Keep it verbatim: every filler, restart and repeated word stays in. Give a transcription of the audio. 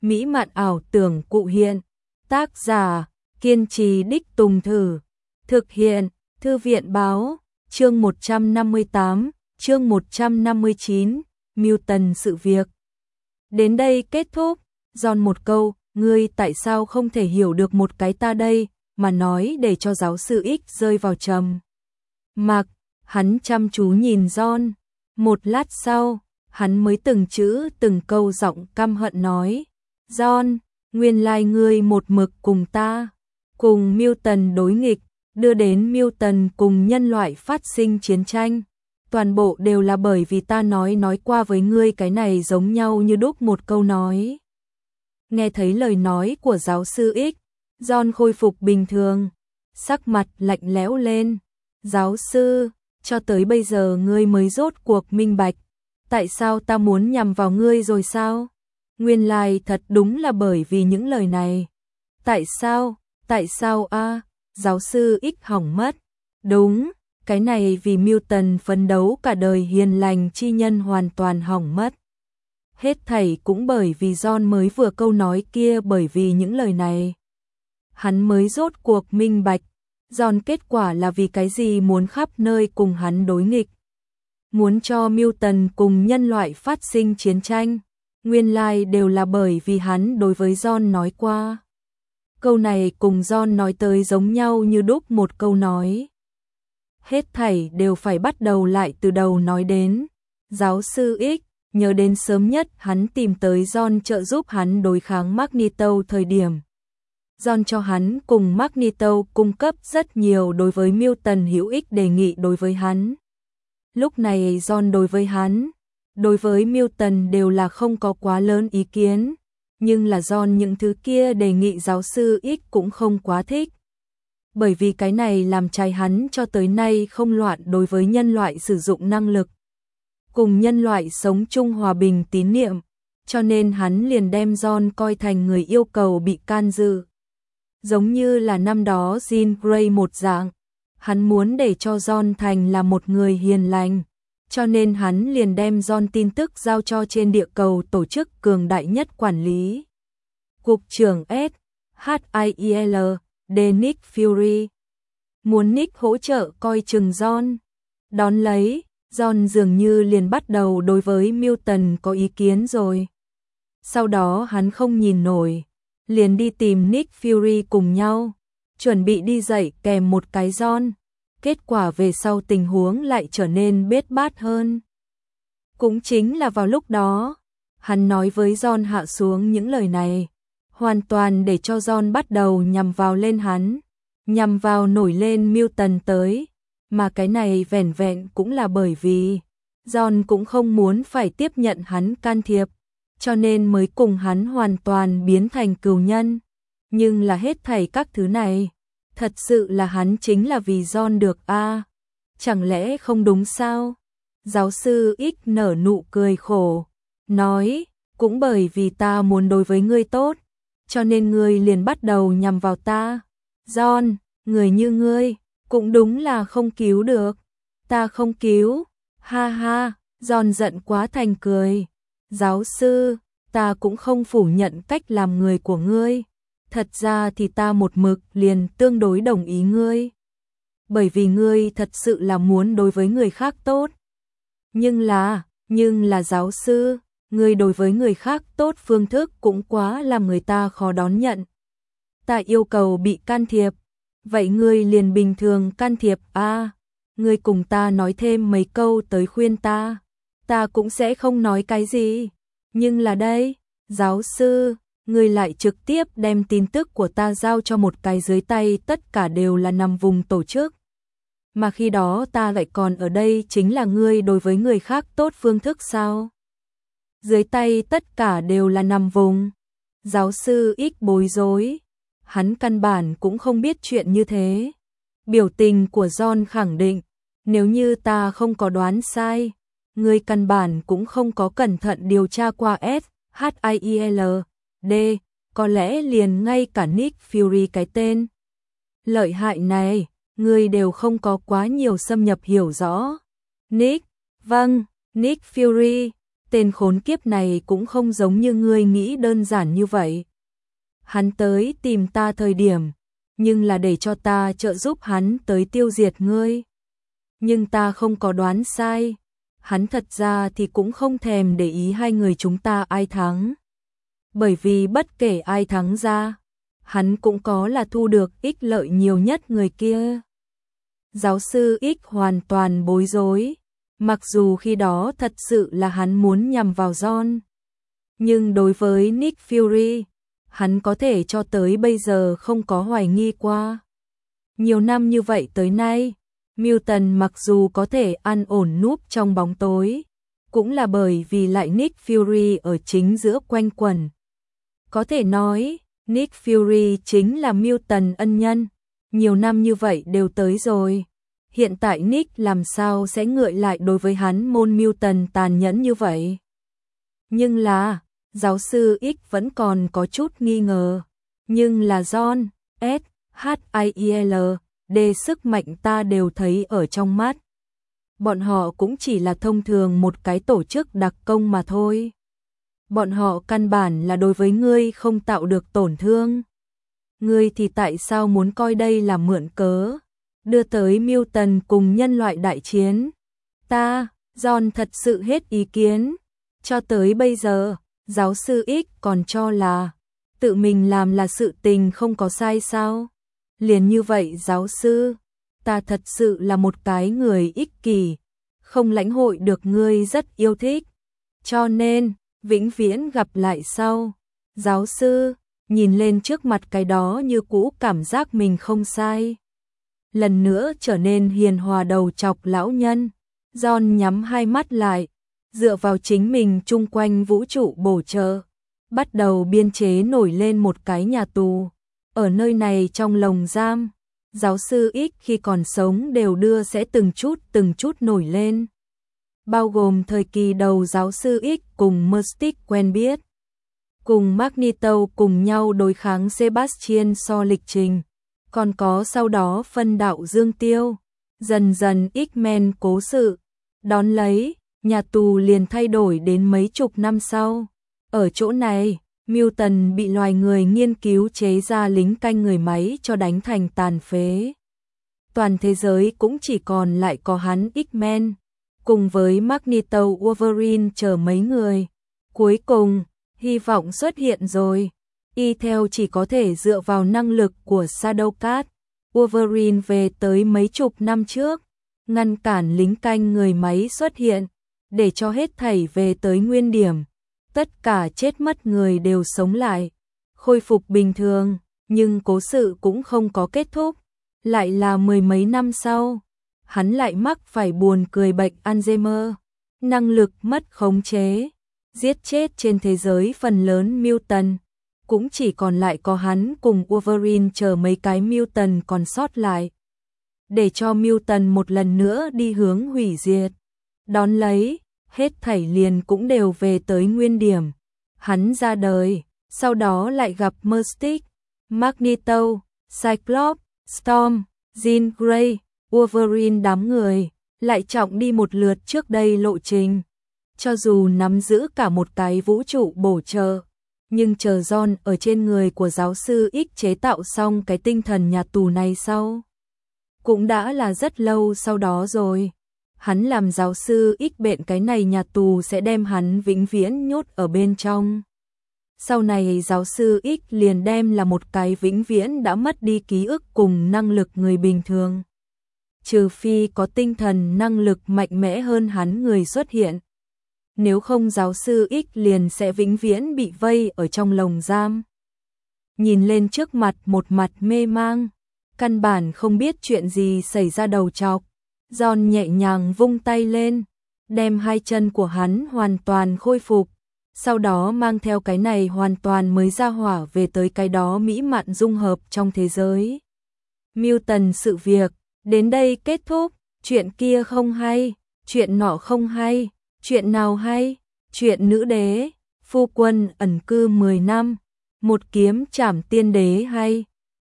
mỹ mạn ảo tưởng cụ hiện. Tác giả, kiên trì đích tùng thử. Thực hiện, Thư viện báo, chương một trăm năm mươi tám, chương một trăm năm mươi chín, Milton sự việc. Đến đây kết thúc, John một câu, ngươi tại sao không thể hiểu được một cái ta đây, mà nói để cho giáo sư X rơi vào trầm mặc. Hắn chăm chú nhìn John, một lát sau, hắn mới từng chữ từng câu giọng căm hận nói, John, nguyên lai ngươi một mực cùng ta, cùng Milton đối nghịch, đưa đến Milton cùng nhân loại phát sinh chiến tranh. Toàn bộ đều là bởi vì ta nói nói qua với ngươi cái này giống nhau như đúc một câu nói. Nghe thấy lời nói của giáo sư X, John khôi phục bình thường, sắc mặt lạnh lẽo lên. Giáo sư, cho tới bây giờ ngươi mới rốt cuộc minh bạch, tại sao ta muốn nhằm vào ngươi rồi sao? Nguyên lai thật đúng là bởi vì những lời này. Tại sao, tại sao a? Giáo sư X hỏng mất. Đúng, cái này vì Milton phấn đấu cả đời hiền lành chi nhân hoàn toàn hỏng mất. Hết thảy cũng bởi vì John mới vừa câu nói kia, bởi vì những lời này. Hắn mới rốt cuộc minh bạch, John kết quả là vì cái gì muốn khắp nơi cùng hắn đối nghịch. Muốn cho Milton cùng nhân loại phát sinh chiến tranh, nguyên lai đều là bởi vì hắn đối với John nói qua. Câu này cùng John nói tới giống nhau như đúc một câu nói. Hết thảy đều phải bắt đầu lại từ đầu nói đến. Giáo sư X nhớ đến sớm nhất hắn tìm tới John trợ giúp hắn đối kháng Magneto thời điểm. John cho hắn cùng Magneto cung cấp rất nhiều đối với Milton hữu ích đề nghị đối với hắn. Lúc này John đối với hắn, đối với Milton đều là không có quá lớn ý kiến, nhưng là John những thứ kia đề nghị giáo sư X cũng không quá thích. Bởi vì cái này làm trái hắn cho tới nay không loạn đối với nhân loại sử dụng năng lực, cùng nhân loại sống chung hòa bình tín niệm, cho nên hắn liền đem John coi thành người yêu cầu bị can dự. Giống như là năm đó Jean Grey một dạng, hắn muốn để cho John thành là một người hiền lành, cho nên hắn liền đem John tin tức giao cho trên địa cầu tổ chức cường đại nhất quản lý. Cục trưởng S. H I E L D Nick Fury muốn Nick hỗ trợ coi chừng John. Đón lấy, John dường như liền bắt đầu đối với Milton có ý kiến rồi. Sau đó hắn không nhìn nổi, liền đi tìm Nick Fury cùng nhau, chuẩn bị đi dạy kèm một cái John. Kết quả về sau tình huống lại trở nên bết bát hơn. Cũng chính là vào lúc đó, hắn nói với John hạ xuống những lời này, hoàn toàn để cho John bắt đầu nhằm vào lên hắn, nhằm vào nổi lên Milton tới, mà cái này vẻn vẹn cũng là bởi vì John cũng không muốn phải tiếp nhận hắn can thiệp, cho nên mới cùng hắn hoàn toàn biến thành cừu nhân. Nhưng là hết thảy các thứ này, thật sự là hắn chính là vì John được a? À? Chẳng lẽ không đúng sao? Giáo sư X nở nụ cười khổ, nói, cũng bởi vì ta muốn đối với ngươi tốt, cho nên ngươi liền bắt đầu nhằm vào ta. John, người như ngươi, cũng đúng là không cứu được. Ta không cứu, ha ha, John giận quá thành cười. Giáo sư, ta cũng không phủ nhận cách làm người của ngươi. Thật ra thì ta một mực liền tương đối đồng ý ngươi. Bởi vì ngươi thật sự là muốn đối với người khác tốt. Nhưng là, nhưng là giáo sư, ngươi đối với người khác tốt phương thức cũng quá làm người ta khó đón nhận. Ta yêu cầu bị can thiệp, vậy ngươi liền bình thường can thiệp a? À, ngươi cùng ta nói thêm mấy câu tới khuyên ta, ta cũng sẽ không nói cái gì. Nhưng là đây, giáo sư, ngươi lại trực tiếp đem tin tức của ta giao cho một cái dưới tay tất cả đều là nằm vùng tổ chức. Mà khi đó ta lại còn ở đây, chính là ngươi đối với người khác tốt phương thức sao? Dưới tay tất cả đều là nằm vùng. Giáo sư X bối rối, hắn căn bản cũng không biết chuyện như thế. Biểu tình của John khẳng định, nếu như ta không có đoán sai, ngươi căn bản cũng không có cẩn thận điều tra qua S. H I E L D, có lẽ liền ngay cả Nick Fury cái tên lợi hại này, ngươi đều không có quá nhiều xâm nhập hiểu rõ. Nick, vâng, Nick Fury, tên khốn kiếp này cũng không giống như ngươi nghĩ đơn giản như vậy. Hắn tới tìm ta thời điểm, nhưng là để cho ta trợ giúp hắn tới tiêu diệt ngươi. Nhưng ta không có đoán sai, hắn thật ra thì cũng không thèm để ý hai người chúng ta ai thắng. Bởi vì bất kể ai thắng ra, hắn cũng có là thu được ích lợi nhiều nhất người kia. Giáo sư X hoàn toàn bối rối, mặc dù khi đó thật sự là hắn muốn nhằm vào John. Nhưng đối với Nick Fury, hắn có thể cho tới bây giờ không có hoài nghi qua. Nhiều năm như vậy tới nay, Milton mặc dù có thể an ổn núp trong bóng tối, cũng là bởi vì lại Nick Fury ở chính giữa quanh quẩn. Có thể nói, Nick Fury chính là Milton ân nhân, nhiều năm như vậy đều tới rồi. Hiện tại Nick làm sao sẽ ngợi lại đối với hắn môn Milton tàn nhẫn như vậy? Nhưng là, giáo sư X vẫn còn có chút nghi ngờ. Nhưng là John, S, H I E L, D sức mạnh ta đều thấy ở trong mắt. Bọn họ cũng chỉ là thông thường một cái tổ chức đặc công mà thôi. Bọn họ căn bản là đối với ngươi không tạo được tổn thương. Ngươi thì tại sao muốn coi đây là mượn cớ, đưa tới Milton cùng nhân loại đại chiến? Ta, John thật sự hết ý kiến. Cho tới bây giờ, giáo sư X còn cho là tự mình làm là sự tình không có sai sao? Liền như vậy giáo sư, ta thật sự là một cái người ích kỷ, không lãnh hội được ngươi rất yêu thích. Cho nên, vĩnh viễn gặp lại sau. Giáo sư, nhìn lên trước mặt cái đó như cũ cảm giác mình không sai. Lần nữa trở nên hiền hòa đầu chọc lão nhân. John nhắm hai mắt lại, dựa vào chính mình chung quanh vũ trụ bổ trợ, bắt đầu biên chế nổi lên một cái nhà tù. Ở nơi này trong lồng giam, giáo sư X khi còn sống đều đưa sẽ từng chút từng chút nổi lên. Bao gồm thời kỳ đầu giáo sư X cùng Mystic quen biết, cùng Magneto cùng nhau đối kháng Sebastian so lịch trình, còn có sau đó phân đạo dương tiêu, dần dần X-Men cố sự, đón lấy, nhà tù liền thay đổi đến mấy chục năm sau. Ở chỗ này, Milton bị loài người nghiên cứu chế ra lính canh người máy cho đánh thành tàn phế. Toàn thế giới cũng chỉ còn lại có hắn X-Men, cùng với Magneto, Wolverine chờ mấy người. Cuối cùng, hy vọng xuất hiện rồi. Y theo chỉ có thể dựa vào năng lực của Shadowcat, Wolverine về tới mấy chục năm trước, ngăn cản lính canh người máy xuất hiện, để cho hết thảy về tới nguyên điểm. Tất cả chết mất người đều sống lại, khôi phục bình thường, nhưng cố sự cũng không có kết thúc. Lại là mười mấy năm sau, hắn lại mắc phải buồn cười bệnh Alzheimer, năng lực mất khống chế, giết chết trên thế giới phần lớn Mutant, cũng chỉ còn lại có hắn cùng Wolverine chờ mấy cái Mutant còn sót lại, để cho Mutant một lần nữa đi hướng hủy diệt. Đón lấy, hết thảy liền cũng đều về tới nguyên điểm. Hắn ra đời, sau đó lại gặp Mystic, Magneto, Cyclops, Storm, Jean Grey, Wolverine đám người, lại trọng đi một lượt trước đây lộ trình. Cho dù nắm giữ cả một cái vũ trụ bổ trợ, nhưng chờ John ở trên người của giáo sư X chế tạo xong cái tinh thần nhà tù này sau, cũng đã là rất lâu sau đó rồi. Hắn làm giáo sư X bệnh cái này nhà tù sẽ đem hắn vĩnh viễn nhốt ở bên trong. Sau này giáo sư X liền đem là một cái vĩnh viễn đã mất đi ký ức cùng năng lực người bình thường. Trừ phi có tinh thần năng lực mạnh mẽ hơn hắn người xuất hiện. Nếu không giáo sư X liền sẽ vĩnh viễn bị vây ở trong lồng giam. Nhìn lên trước mặt một mặt mê mang, căn bản không biết chuyện gì xảy ra đầu trọc. John nhẹ nhàng vung tay lên, đem hai chân của hắn hoàn toàn khôi phục, sau đó mang theo cái này hoàn toàn mới ra hỏa về tới cái đó mỹ mạn dung hợp trong thế giới. Mutant sự việc, đến đây kết thúc, chuyện kia không hay, chuyện nọ không hay, chuyện nào hay, chuyện nữ đế, phu quân ẩn cư mười năm, một kiếm trảm tiên đế hay.